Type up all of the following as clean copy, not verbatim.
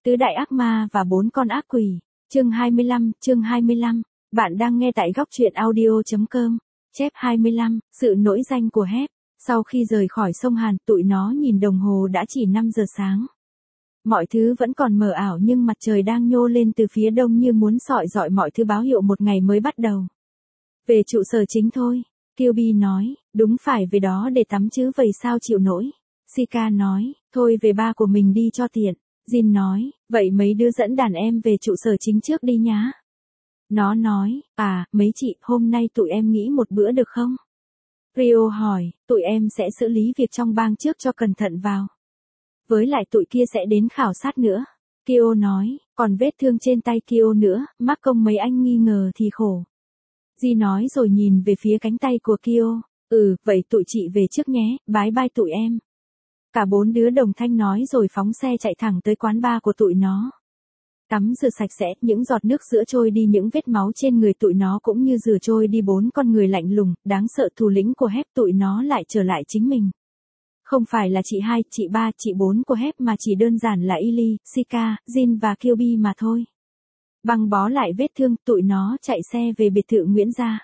Tứ đại ác ma và 4 con ác quỷ. Chương 25. Bạn đang nghe tại góc truyện audio.com. Chép 25, sự nổi danh của Hép. Sau khi rời khỏi sông Hàn, tụi nó nhìn đồng hồ đã chỉ 5 giờ sáng. Mọi thứ vẫn còn mờ ảo nhưng mặt trời đang nhô lên từ phía đông như muốn sọi rọi mọi thứ, báo hiệu một ngày mới bắt đầu. Về trụ sở chính thôi, Kyubi nói. Đúng phải về đó để tắm chứ vậy sao chịu nổi. Shika nói, thôi về ba của mình đi cho tiện. Jin nói, vậy mấy đứa dẫn đàn em về trụ sở chính trước đi nhá. Nó nói, mấy chị, hôm nay tụi em nghỉ một bữa được không? Rio hỏi, tụi em sẽ xử lý việc trong bang trước cho cẩn thận vào. Với lại tụi kia sẽ đến khảo sát nữa. Kyo nói, còn vết thương trên tay Kyo nữa, mắc công mấy anh nghi ngờ thì khổ. Ji nói rồi nhìn về phía cánh tay của Kyo, vậy tụi chị về trước nhé, bye bye tụi em. Cả 4 đứa đồng thanh nói rồi phóng xe chạy thẳng tới quán bar của tụi nó. Tắm rửa sạch sẽ, những giọt nước sữa trôi đi những vết máu trên người tụi nó cũng như rửa trôi đi 4 con người lạnh lùng, đáng sợ thủ lĩnh của Hép. Tụi nó lại trở lại chính mình. Không phải là chị 2, chị 3, chị 4 của Hép mà chỉ đơn giản là Illy, Shika, Jin và Kyubi mà thôi. Băng bó lại vết thương, tụi nó chạy xe về biệt thự Nguyễn Gia.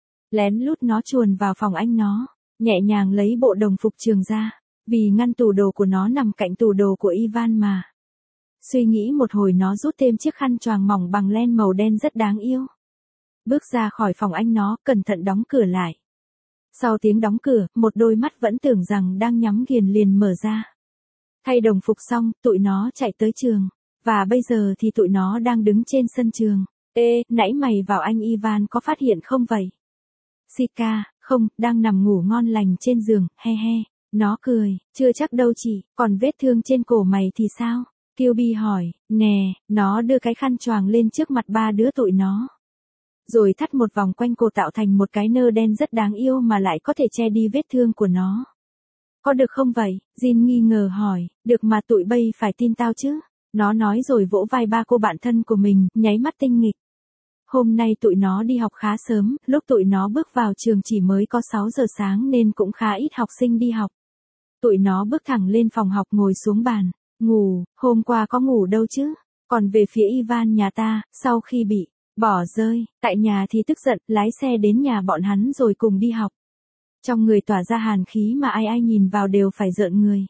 Lén lút nó chuồn vào phòng anh nó, nhẹ nhàng lấy bộ đồng phục trường ra. Vì ngăn tủ đồ của nó nằm cạnh tủ đồ của Ivan mà. Suy nghĩ một hồi nó rút thêm chiếc khăn choàng mỏng bằng len màu đen rất đáng yêu. Bước ra khỏi phòng anh nó, cẩn thận đóng cửa lại. Sau tiếng đóng cửa, một đôi mắt vẫn tưởng rằng đang nhắm nghiền liền mở ra. Thay đồng phục xong, tụi nó chạy tới trường. Và bây giờ thì tụi nó đang đứng trên sân trường. Nãy mày vào anh Ivan có phát hiện không vậy? Shika, không, đang nằm ngủ ngon lành trên giường, he he. Nó cười, chưa chắc đâu chị, còn vết thương trên cổ mày thì sao? Kyubi hỏi, nè, nó đưa cái khăn choàng lên trước mặt 3 đứa tụi nó. Rồi thắt một vòng quanh cổ tạo thành một cái nơ đen rất đáng yêu mà lại có thể che đi vết thương của nó. Có được không vậy? Jin nghi ngờ hỏi, được mà tụi bay phải tin tao chứ. Nó nói rồi vỗ vai ba cô bạn thân của mình, nháy mắt tinh nghịch. Hôm nay tụi nó đi học khá sớm, lúc tụi nó bước vào trường chỉ mới có 6 giờ sáng nên cũng khá ít học sinh đi học. Tụi nó bước thẳng lên phòng học ngồi xuống bàn, ngủ, hôm qua có ngủ đâu chứ. Còn về phía Ivan nhà ta, sau khi bị bỏ rơi, tại nhà thì tức giận, lái xe đến nhà bọn hắn rồi cùng đi học. Trong người tỏa ra hàn khí mà ai nhìn vào đều phải rợn người.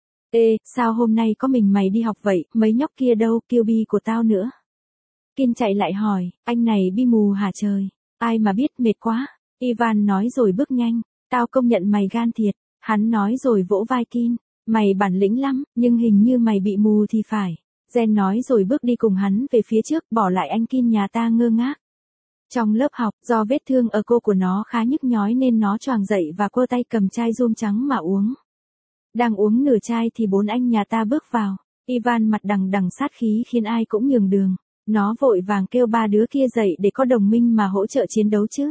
Sao hôm nay có mình mày đi học vậy, mấy nhóc kia đâu, Kyubi của tao nữa. Kin chạy lại hỏi, anh này bi mù hả trời, ai mà biết, mệt quá. Ivan nói rồi bước nhanh, tao công nhận mày gan thiệt. Hắn nói rồi vỗ vai Kin, mày bản lĩnh lắm, nhưng hình như mày bị mù thì phải. Jen nói rồi bước đi cùng hắn về phía trước, bỏ lại anh Kin nhà ta ngơ ngác. Trong lớp học, do vết thương ở cô của nó khá nhức nhói nên nó choàng dậy và quơ tay cầm chai rum trắng mà uống. Đang uống nửa chai thì 4 anh nhà ta bước vào. Ivan mặt đằng đằng sát khí khiến ai cũng nhường đường. Nó vội vàng kêu 3 đứa kia dậy để có đồng minh mà hỗ trợ chiến đấu chứ.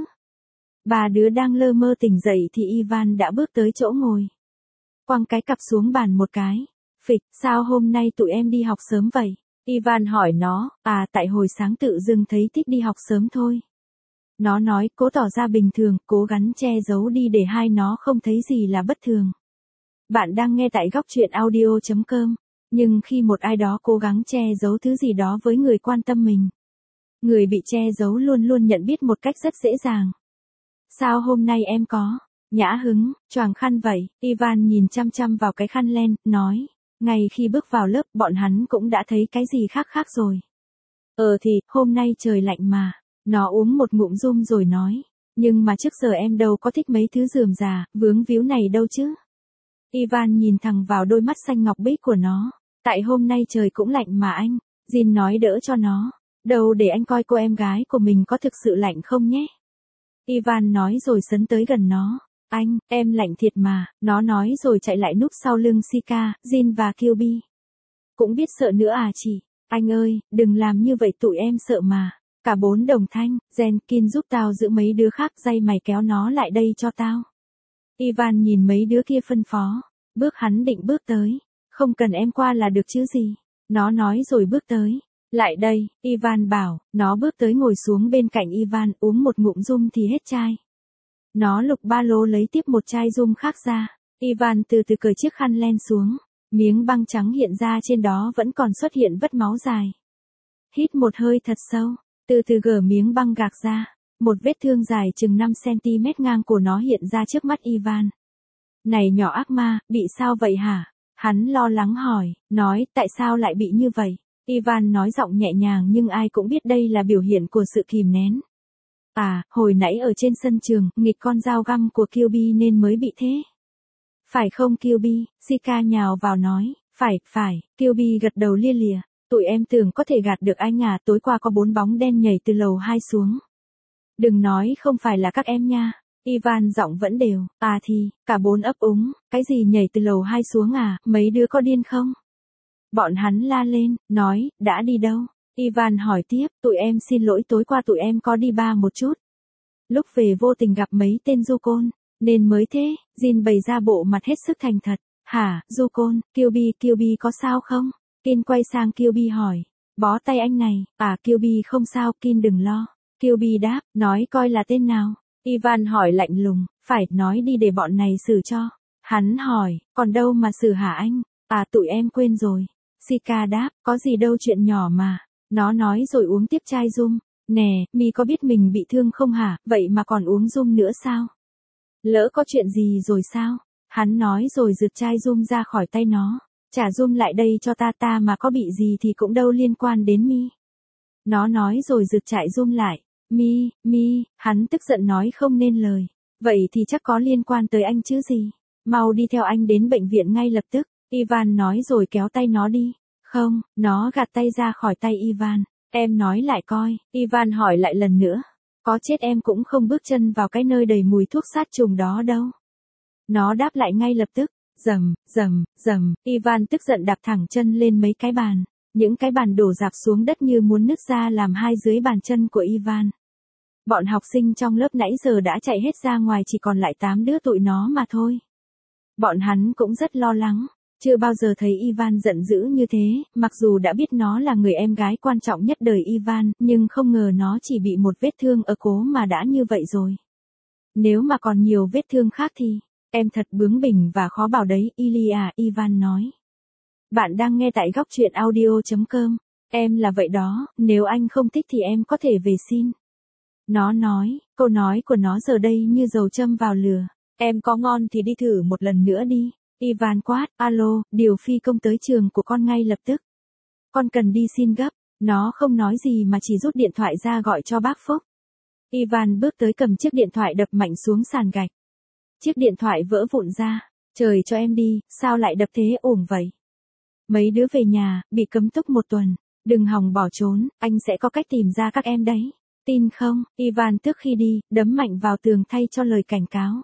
3 đứa đang lơ mơ tỉnh dậy thì Ivan đã bước tới chỗ ngồi. Quăng cái cặp xuống bàn một cái. Phịch, sao hôm nay tụi em đi học sớm vậy? Ivan hỏi nó, tại hồi sáng tự dưng thấy thích đi học sớm thôi. Nó nói, cố tỏ ra bình thường, cố gắng che giấu đi để hai nó không thấy gì là bất thường. Bạn đang nghe tại góc truyện audio.com. Nhưng khi một ai đó cố gắng che giấu thứ gì đó với người quan tâm mình, người bị che giấu luôn luôn nhận biết một cách rất dễ dàng. Sao hôm nay em có nhã hứng, choàng khăn vậy? Ivan nhìn chăm chăm vào cái khăn len, nói, ngay khi bước vào lớp bọn hắn cũng đã thấy cái gì khác rồi. Thì, hôm nay trời lạnh mà. Nó uống một ngụm rum rồi nói, nhưng mà trước giờ em đâu có thích mấy thứ rườm rà, vướng víu này đâu chứ. Ivan nhìn thẳng vào đôi mắt xanh ngọc bích của nó, tại hôm nay trời cũng lạnh mà anh. Jin nói đỡ cho nó, đâu để anh coi cô em gái của mình có thực sự lạnh không nhé. Ivan nói rồi sấn tới gần nó. Anh, em lạnh thiệt mà, nó nói rồi chạy lại núp sau lưng Shika, Jin và Kyubi. Cũng biết sợ nữa à chị? Anh ơi, đừng làm như vậy tụi em sợ mà. Cả 4 đồng thanh, Jen, Kin giúp tao giữ mấy đứa khác, dây mày kéo nó lại đây cho tao. Ivan nhìn mấy đứa kia phân phó, bước hắn định bước tới. Không cần em qua là được chứ gì. Nó nói rồi bước tới. Lại đây, Ivan bảo, nó bước tới ngồi xuống bên cạnh Ivan, uống một ngụm rum thì hết chai. Nó lục ba lô lấy tiếp một chai rum khác ra. Ivan từ từ cởi chiếc khăn len xuống. Miếng băng trắng hiện ra trên đó vẫn còn xuất hiện vết máu dài. Hít một hơi thật sâu, từ từ gỡ miếng băng gạc ra. Một vết thương dài chừng 5 cm ngang cổ nó hiện ra trước mắt Ivan. Này nhỏ ác ma, bị sao vậy hả? Hắn lo lắng hỏi, nói, tại sao lại bị như vậy? Ivan nói giọng nhẹ nhàng nhưng ai cũng biết đây là biểu hiện của sự kìm nén. À, hồi nãy ở trên sân trường, nghịch con dao găm của Kyuubi nên mới bị thế. Phải không Kyuubi? Shika nhào vào nói, phải, Kyuubi gật đầu lia lịa. Tụi em tưởng có thể gạt được anh à, tối qua có 4 bóng đen nhảy từ lầu 2 xuống. Đừng nói không phải là các em nha. Ivan giọng vẫn đều, à thì, cả 4 ấp úng, cái gì nhảy từ lầu 2 xuống à, mấy đứa có điên không? Bọn hắn la lên, nói, đã đi đâu? Ivan hỏi tiếp, tụi em xin lỗi tối qua tụi em có đi bar một chút. Lúc về vô tình gặp mấy tên du côn, nên mới thế, Jin bày ra bộ mặt hết sức thành thật. Hả, du côn, Kyuubi có sao không? Kin quay sang Kyuubi hỏi, bó tay anh này, à Kyuubi không sao, Kin đừng lo. Kyuubi đáp, nói coi là tên nào? Ivan hỏi lạnh lùng, phải, nói đi để bọn này xử cho. Hắn hỏi, còn đâu mà xử hả anh? À tụi em quên rồi. Shika đáp, có gì đâu chuyện nhỏ mà. Nó nói rồi uống tiếp chai rum. Nè, mi có biết mình bị thương không hả, vậy mà còn uống rum nữa sao? Lỡ có chuyện gì rồi sao? Hắn nói rồi giật chai rum ra khỏi tay nó. Trả rum lại đây cho ta mà có bị gì thì cũng đâu liên quan đến mi. Nó nói rồi giật chạy rum lại. Mi, hắn tức giận nói không nên lời. Vậy thì chắc có liên quan tới anh chứ gì. Mau đi theo anh đến bệnh viện ngay lập tức. Ivan nói rồi kéo tay nó đi. Không, nó gạt tay ra khỏi tay Ivan. Em nói lại coi. Ivan hỏi lại lần nữa. Có chết em cũng không bước chân vào cái nơi đầy mùi thuốc sát trùng đó đâu. Nó đáp lại ngay lập tức. Rầm. Ivan tức giận đạp thẳng chân lên mấy cái bàn. Những cái bàn đổ rạp xuống đất như muốn nứt ra làm hai dưới bàn chân của Ivan. Bọn học sinh trong lớp nãy giờ đã chạy hết ra ngoài, chỉ còn lại 8 đứa tụi nó mà thôi. Bọn hắn cũng rất lo lắng. Chưa bao giờ thấy Ivan giận dữ như thế, mặc dù đã biết nó là người em gái quan trọng nhất đời Ivan, nhưng không ngờ nó chỉ bị một vết thương ở cổ mà đã như vậy rồi. Nếu mà còn nhiều vết thương khác thì, em thật bướng bỉnh và khó bảo đấy, Ilya, Ivan nói. Bạn đang nghe tại góc truyện audio.com. Em là vậy đó, nếu anh không thích thì em có thể về xin. Nó nói, câu nói của nó giờ đây như dầu châm vào lửa. Em có ngon thì đi thử một lần nữa đi. Ivan quát, alo, điều phi công tới trường của con ngay lập tức. Con cần đi xin gấp. Nó không nói gì mà chỉ rút điện thoại ra gọi cho bác Phúc. Ivan bước tới cầm chiếc điện thoại đập mạnh xuống sàn gạch. Chiếc điện thoại vỡ vụn ra. Trời cho em đi, sao lại đập thế ổn vậy? Mấy đứa về nhà, bị cấm túc 1 tuần. Đừng hòng bỏ trốn, anh sẽ có cách tìm ra các em đấy. Tin không? Ivan trước khi đi, đấm mạnh vào tường thay cho lời cảnh cáo.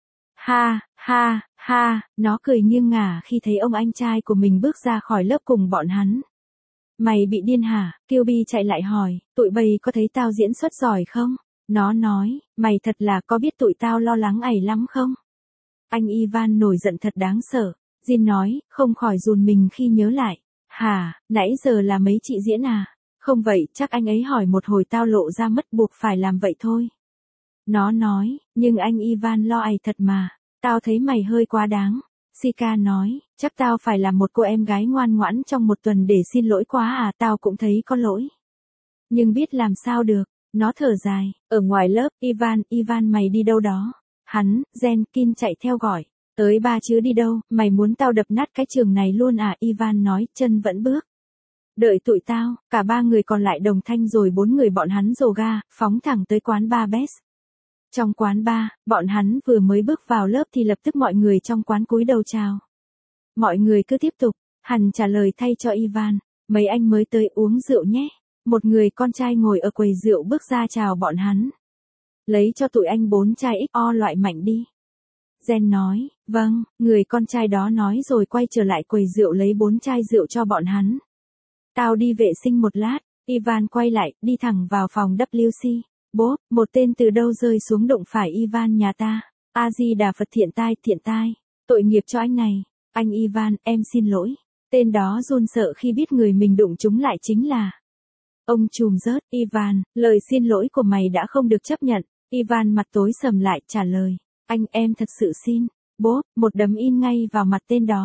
Ha, nó cười nghiêng ngả khi thấy ông anh trai của mình bước ra khỏi lớp cùng bọn hắn. Mày bị điên hả? Kyuubi chạy lại hỏi, tụi bay có thấy tao diễn xuất giỏi không? Nó nói, mày thật là có biết tụi tao lo lắng ẩy lắm không? Anh Ivan nổi giận thật đáng sợ. Jin nói, không khỏi run mình khi nhớ lại. Hả, nãy giờ là mấy chị diễn à? Không vậy, chắc anh ấy hỏi một hồi tao lộ ra mất, buộc phải làm vậy thôi. Nó nói, nhưng anh Ivan lo ẩy thật mà. Tao thấy mày hơi quá đáng. Shika nói, chắc tao phải làm một cô em gái ngoan ngoãn trong 1 tuần để xin lỗi quá à, tao cũng thấy có lỗi. Nhưng biết làm sao được, nó thở dài. Ở ngoài lớp, Ivan mày đi đâu đó? Hắn, Jen, Kin chạy theo gọi. Tới ba chứ đi đâu, mày muốn tao đập nát cái trường này luôn à? Ivan nói, chân vẫn bước. Đợi tụi tao, cả 3 người còn lại đồng thanh rồi 4 người bọn hắn rồ ga, phóng thẳng tới quán bar Best. Trong quán bar, bọn hắn vừa mới bước vào lớp thì lập tức mọi người trong quán cúi đầu chào. Mọi người cứ tiếp tục, hắn trả lời thay cho Ivan, mấy anh mới tới uống rượu nhé. Một người con trai ngồi ở quầy rượu bước ra chào bọn hắn. Lấy cho tụi anh 4 chai XO loại mạnh đi. Jen nói, vâng, người con trai đó nói rồi quay trở lại quầy rượu lấy 4 chai rượu cho bọn hắn. Tao đi vệ sinh một lát. Ivan quay lại, đi thẳng vào phòng WC. Bốp, một tên từ đâu rơi xuống đụng phải Ivan nhà ta. A-di-đà Phật, thiện tai. Tội nghiệp cho anh này. Anh Ivan, em xin lỗi. Tên đó run sợ khi biết người mình đụng chúng lại chính là ông trùm rớt. Ivan, lời xin lỗi của mày đã không được chấp nhận. Ivan mặt tối sầm lại trả lời. Anh em thật sự xin. Bốp, một đấm in ngay vào mặt tên đó.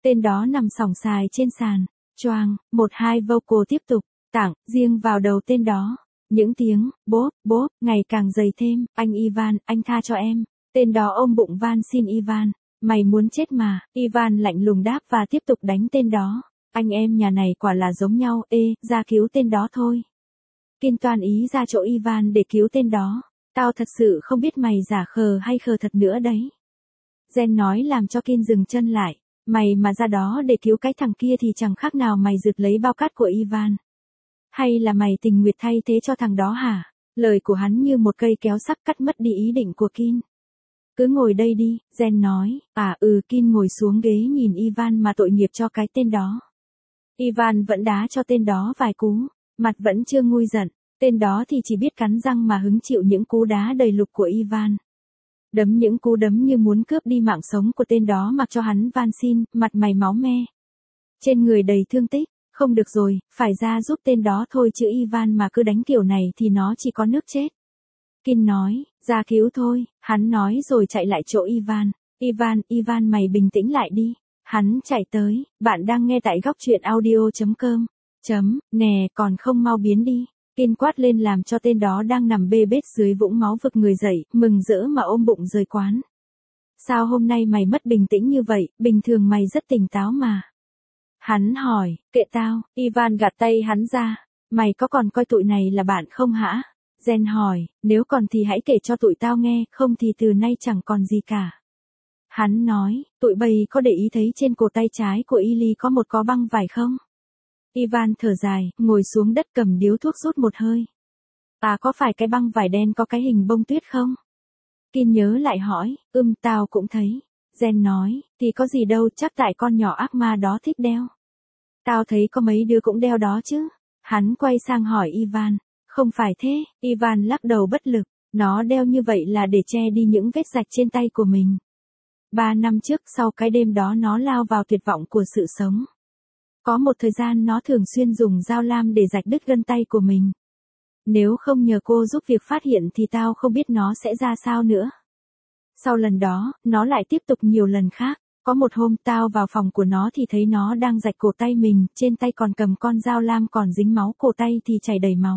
Tên đó nằm sòng sài trên sàn. Choang, 1-2 vocal tiếp tục. Tặng, riêng vào đầu tên đó. Những tiếng, bốp, bốp, ngày càng dày thêm. Anh Ivan, anh tha cho em. Tên đó ôm bụng van xin Ivan. Mày muốn chết mà. Ivan lạnh lùng đáp và tiếp tục đánh tên đó. Anh em nhà này quả là giống nhau. Ê, ra cứu tên đó thôi. Kin toan ý ra chỗ Ivan để cứu tên đó. Tao thật sự không biết mày giả khờ hay khờ thật nữa đấy. Jen nói làm cho Kin dừng chân lại. Mày mà ra đó để cứu cái thằng kia thì chẳng khác nào mày rượt lấy bao cát của Ivan. Hay là mày tình nguyện thay thế cho thằng đó hả? Lời của hắn như một cây kéo sắc cắt mất đi ý định của Kin. Cứ ngồi đây đi, Jen nói. Kin ngồi xuống ghế nhìn Ivan mà tội nghiệp cho cái tên đó. Ivan vẫn đá cho tên đó vài cú, mặt vẫn chưa nguôi giận. Tên đó thì chỉ biết cắn răng mà hứng chịu những cú đá đầy lục của Ivan. Đấm những cú đấm như muốn cướp đi mạng sống của tên đó mặc cho hắn van xin, mặt mày máu me. Trên người đầy thương tích, không được rồi, phải ra giúp tên đó thôi chứ Ivan mà cứ đánh kiểu này thì nó chỉ có nước chết. Kin nói, ra cứu thôi, hắn nói rồi chạy lại chỗ Ivan. Ivan mày bình tĩnh lại đi. Hắn chạy tới, bạn đang nghe tại góc truyện audio.com. Nè, còn không mau biến đi. Kin quát lên làm cho tên đó đang nằm bê bết dưới vũng máu vực người dậy, mừng rỡ mà ôm bụng rời quán. Sao hôm nay mày mất bình tĩnh như vậy, bình thường mày rất tỉnh táo mà. Hắn hỏi, kệ tao, Ivan gạt tay hắn ra. Mày có còn coi tụi này là bạn không hả? Jen hỏi, nếu còn thì hãy kể cho tụi tao nghe, không thì từ nay chẳng còn gì cả. Hắn nói, tụi bay có để ý thấy trên cổ tay trái của Ili có một có băng vải không? Ivan thở dài, ngồi xuống đất cầm điếu thuốc rút một hơi. Có phải cái băng vải đen có cái hình bông tuyết không? Kin nhớ lại hỏi, tao cũng thấy. Jen nói, thì có gì đâu, chắc tại con nhỏ ác ma đó thích đeo. Tao thấy có mấy đứa cũng đeo đó chứ. Hắn quay sang hỏi Ivan, không phải thế, Ivan lắc đầu bất lực, nó đeo như vậy là để che đi những vết rạch trên tay của mình. 3 năm trước sau cái đêm đó nó lao vào tuyệt vọng của sự sống. Có một thời gian nó thường xuyên dùng dao lam để rạch đứt gân tay của mình. Nếu không nhờ cô giúp việc phát hiện thì tao không biết nó sẽ ra sao nữa. Sau lần đó, nó lại tiếp tục nhiều lần khác. Có một hôm tao vào phòng của nó thì thấy nó đang rạch cổ tay mình, trên tay còn cầm con dao lam còn dính máu, cổ tay thì chảy đầy máu.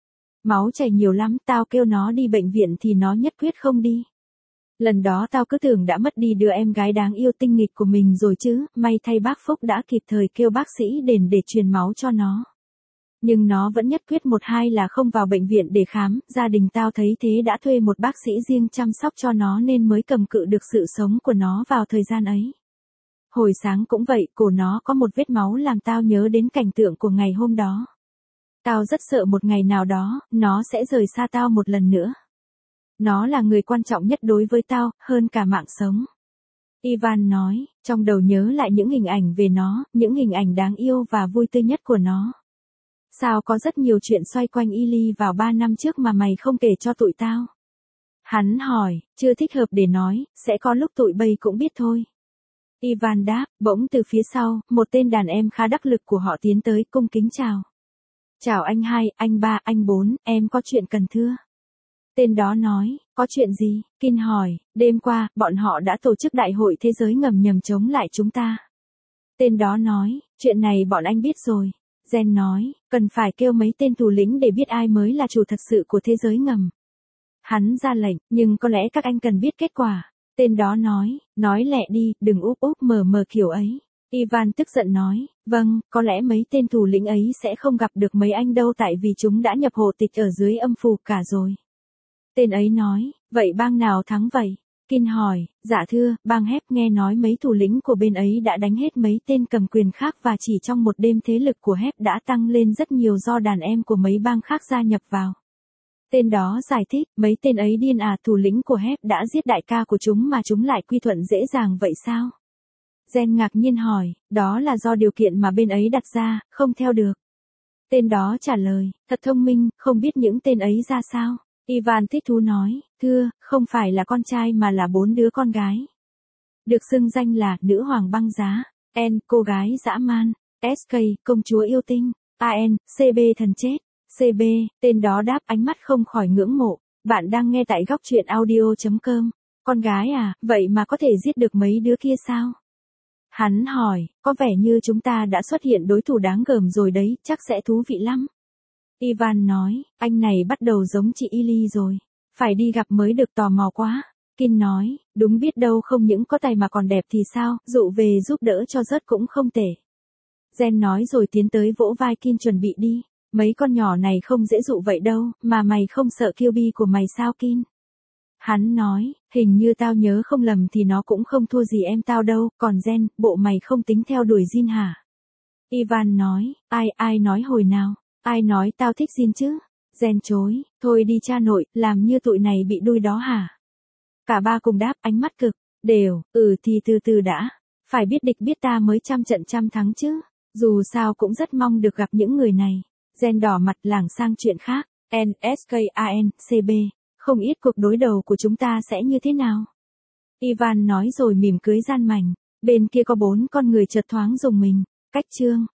Máu chảy nhiều lắm, tao kêu nó đi bệnh viện thì nó nhất quyết không đi. Lần đó tao cứ tưởng đã mất đi đứa em gái đáng yêu tinh nghịch của mình rồi chứ, may thay bác Phúc đã kịp thời kêu bác sĩ đến để truyền máu cho nó. Nhưng nó vẫn nhất quyết 1-2 là không vào bệnh viện để khám, gia đình tao thấy thế đã thuê một bác sĩ riêng chăm sóc cho nó nên mới cầm cự được sự sống của nó vào thời gian ấy. Hồi sáng cũng vậy, cổ nó có một vết máu làm tao nhớ đến cảnh tượng của ngày hôm đó. Tao rất sợ một ngày nào đó, nó sẽ rời xa tao một lần nữa. Nó là người quan trọng nhất đối với tao, hơn cả mạng sống. Ivan nói, trong đầu nhớ lại những hình ảnh về nó, những hình ảnh đáng yêu và vui tươi nhất của nó. Sao có rất nhiều chuyện xoay quanh Ili vào 3 năm trước mà mày không kể cho tụi tao? Hắn hỏi, chưa thích hợp để nói, sẽ có lúc tụi bay cũng biết thôi. Ivan đáp, bỗng từ phía sau, một tên đàn em khá đắc lực của họ tiến tới cung kính chào. Chào anh 2, anh 3, anh 4, em có chuyện cần thưa. Tên đó nói, có chuyện gì? Kin hỏi, đêm qua, bọn họ đã tổ chức đại hội thế giới ngầm nhằm chống lại chúng ta. Tên đó nói, chuyện này bọn anh biết rồi. Jen nói, cần phải kêu mấy tên thủ lĩnh để biết ai mới là chủ thật sự của thế giới ngầm. Hắn ra lệnh, nhưng có lẽ các anh cần biết kết quả. Tên đó nói lẹ đi, đừng úp mờ kiểu ấy. Ivan tức giận nói, vâng, có lẽ mấy tên thủ lĩnh ấy sẽ không gặp được mấy anh đâu tại vì chúng đã nhập hộ tịch ở dưới âm phủ cả rồi. Tên ấy nói, vậy bang nào thắng vậy? Kin hỏi, dạ thưa, bang Hép nghe nói mấy thủ lĩnh của bên ấy đã đánh hết mấy tên cầm quyền khác và chỉ trong một đêm thế lực của Hép đã tăng lên rất nhiều do đàn em của mấy bang khác gia nhập vào. Tên đó giải thích, mấy tên ấy điên thủ lĩnh của Hép đã giết đại ca của chúng mà chúng lại quy thuận dễ dàng vậy sao? Jen ngạc nhiên hỏi, đó là do điều kiện mà bên ấy đặt ra, không theo được. Tên đó trả lời, thật thông minh, không biết những tên ấy ra sao. Ivan thích thú nói, thưa, không phải là con trai mà là 4 đứa con gái. Được xưng danh là nữ hoàng băng giá, N, cô gái dã man, SK, công chúa yêu tinh, AN, CB thần chết, CB, tên đó đáp ánh mắt không khỏi ngưỡng mộ. Bạn đang nghe tại góc truyện audio.com. Con gái vậy mà có thể giết được mấy đứa kia sao? Hắn hỏi, có vẻ như chúng ta đã xuất hiện đối thủ đáng gờm rồi đấy, chắc sẽ thú vị lắm. Ivan nói, anh này bắt đầu giống chị Ili rồi. Phải đi gặp mới được, tò mò quá. Kin nói, đúng, biết đâu không những có tài mà còn đẹp thì sao, dụ về giúp đỡ cho rớt cũng không tệ. Jen nói rồi tiến tới vỗ vai Kin chuẩn bị đi. Mấy con nhỏ này không dễ dụ vậy đâu, mà mày không sợ kiêu bi của mày sao Kin? Hắn nói, hình như tao nhớ không lầm thì nó cũng không thua gì em tao đâu, còn Jen, bộ mày không tính theo đuổi Jin hả? Ivan nói, ai nói hồi nào, ai nói tao thích Jin chứ? Jen chối, thôi đi cha nội, làm như tụi này bị đuôi đó hả? Cả ba cùng đáp, ánh mắt cực đều, thì từ từ đã, phải biết địch biết ta mới trăm trận trăm thắng chứ, dù sao cũng rất mong được gặp những người này. Jen đỏ mặt lảng sang chuyện khác, NSKANCB, không ít cuộc đối đầu của chúng ta sẽ như thế nào? Ivan nói rồi mỉm cười gian mảnh, bên kia có 4 con người chợt thoáng rùng mình, cách chương.